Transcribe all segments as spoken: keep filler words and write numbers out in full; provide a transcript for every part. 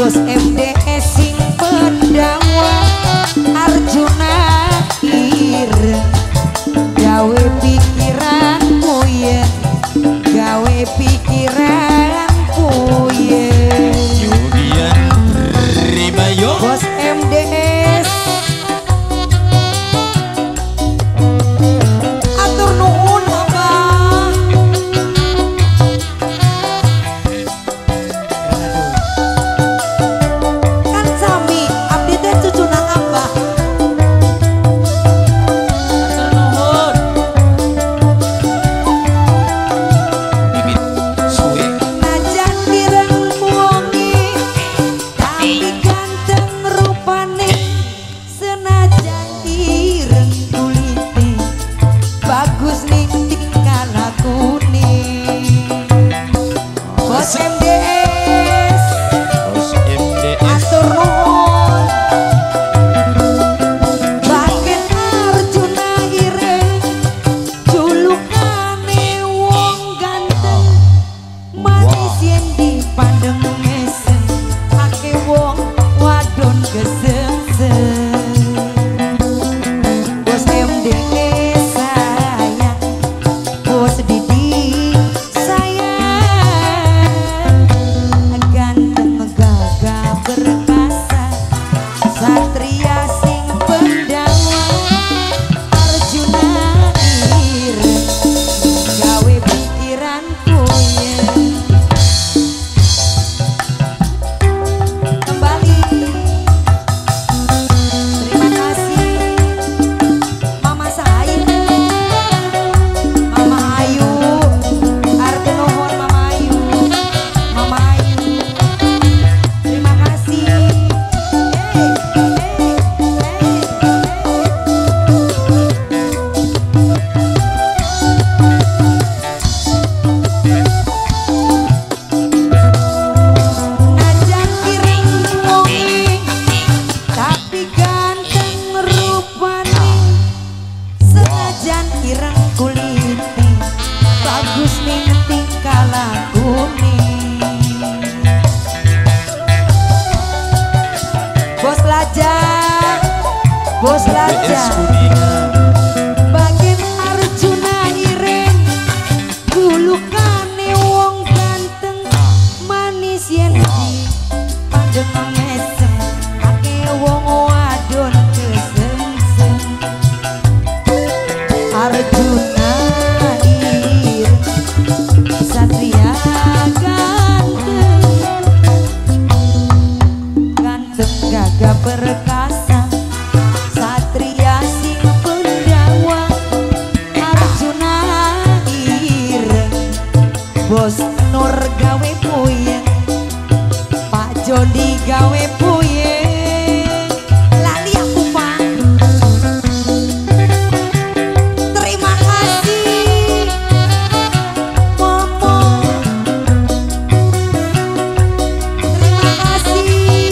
Bos M D S sing pendawa Arjuna ireng gawe pikiranmu ya gawe pikiranmu ya Yugian Rimayo Bos M D S atur nuhun Abah kan sami abdi teh cucuna Abah Bibit suwe najan direng wongi tapi ganteng rupane senajan ireng kulite bagus ning tingkah lakune Bos M D S Bos M D S atur nuhun bagian Arjuna ireng julukane wong ganteng manis yen dipandeng mesen ake wong wadon kesengsen Bos M D S sayang Bos Didi sayang ganteng gagah perkasa satria sing pendawa Arjuna ireng gawe pikiranku ya kembali terima kasih Mama Said Mama Ayu arti nuhun Mama Ayu Mama Ayu terima kasih hey, hey, najan ireng wongi tapi ganteng rupane senajan ireng kulite bagus ning tingkah lakune Bos Lajang Bos B S Lajang Kuningan bagian Arjuna ireng julukane wong ganteng manis yen dipandeng mesem ake wong wadon kesengsen Arjuna ireng satria ganteng ganteng gagah perkasa satria sing pendawa Arjuna ireng Bos Nur gawe puyeng Pak Joni gawe puyeng lali aku Pak terima kasih Momo terima kasih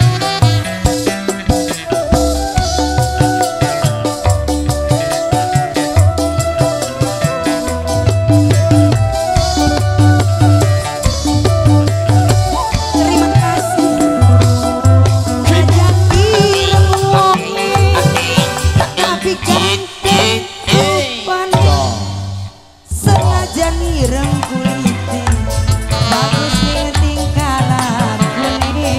terima kasih najan ireng wongi tapi ganteng rupane senajan ireng kulite bagus ning tingkah lakune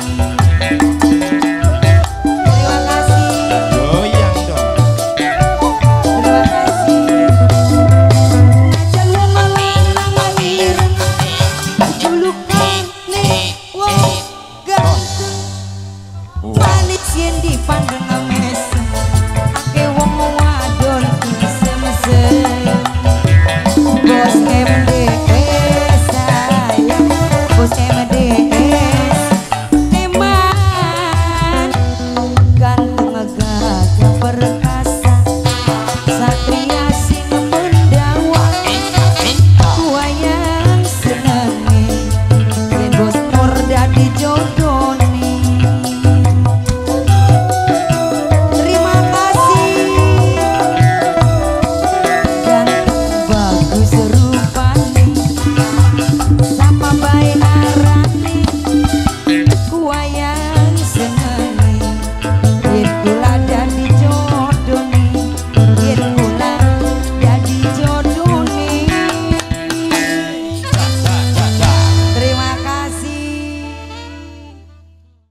terima kasih Goyang dong terima kasih najan wong lanang ireng julukane wong ganteng manis yen dipandeng mesem ake wong wadon kesem-sem Bos M D S sayang Bos M D S eman ganteng gagah perkasa satria sing pendawa wayang senenge yen Bos Nur dadi jodohne terima kasih ganteng bagus